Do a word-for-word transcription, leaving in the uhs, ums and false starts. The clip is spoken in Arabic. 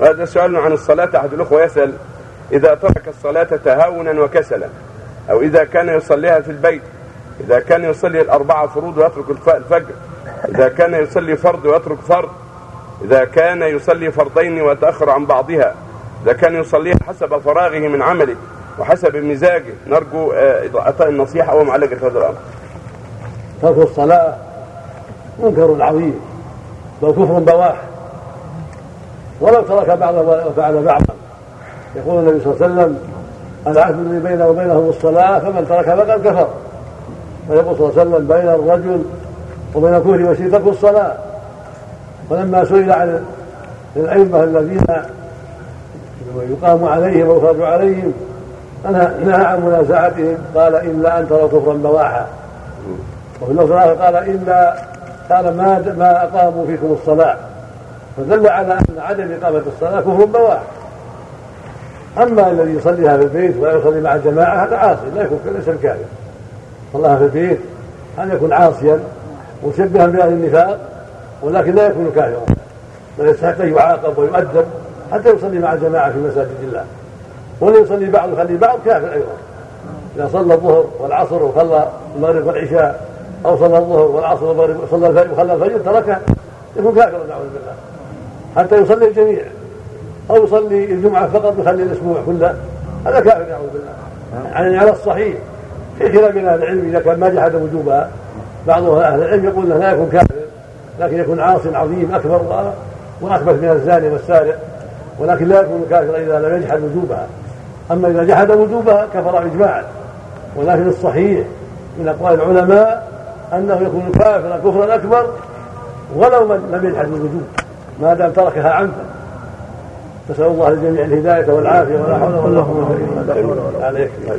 هذا سؤال عن الصلاة. أحد الأخوة يسأل: إذا ترك الصلاة تهاونا وكسلا، أو إذا كان يصليها في البيت، إذا كان يصلي الأربعة فروض ويترك الفجر، إذا كان يصلي فرض ويترك فرض، إذا كان يصلي فرضين ويتأخر عن بعضها، إذا كان يصليها حسب فراغه من عمله وحسب مزاجه، نرجو إعطاء النصيحة ومعالجة هذا الأمر. ترك الصلاة منكر عظيم بل كفر بواح، ولو ترك بعض وفعل بعضا. يقول النبي صلى الله عليه وسلم: العهد الذي بينه وبينهم الصلاة فمن ترك فقد كفر. ويقول صلى الله عليه وسلم: بين الرجل وبين الكفر والشرك ترك الصلاة. ولما سئل عن الأئمة الذين يقام عليهم ويخرج عليهم نهى عن منازعتهم، قال: إلا أن تروا كفرا بواحا. وفي اللفظ الآخر قال: إلا قال ما ما أقاموا فيكم الصلاة، فدل على أن عدم إقامة الصلاة كفر بواح. أما الذي يصليها في البيت ولا يصلي مع الجماعة هذا عاصي، لا يكون ليس الكافر. صلاها في البيت أن يكون عاصيا مشبها بأهل النفاق، ولكن لا يكون كافرا، بل يستحق أن يعاقب ويؤدب حتى يصلي مع الجماعة في مساجد الله. ولا يصلي بعض يخلي بعض كافر أيضا. إذا صلى الظهر والعصر وصلى المغرب والعشاء، أو صلى الظهر والعصر والمغرب وصلى الفجر وخلى الفجر تركه، يكون كافرا نعوذ بالله. حتى يصلي الجميع، أو يصلي الجمعة فقط ويخلي الأسبوع كله، هذا كافر نعوذ بالله. يعني على الصحيح في خلاف بين أهل العلم إذا كان ما جحد وجوبها. بعض أهل العلم يقول له لا يكون كافر، لكن يكون عاص عظيم أكبر وأخبث من الزاني والسارق، ولكن لا يكون كافرا إذا لم يجحد وجوبها. أما إذا جحد وجوبها كفر إجماعا. ولكن الصحيح من أقوال العلماء أنه يكون كافرا كفرا أكبر ولو لم يجحد الوجوب، ما دام تركها عمدا. نسأل الله للجميع الهداية والعافية، ولا حول ولا قوة إلا بالله عليك.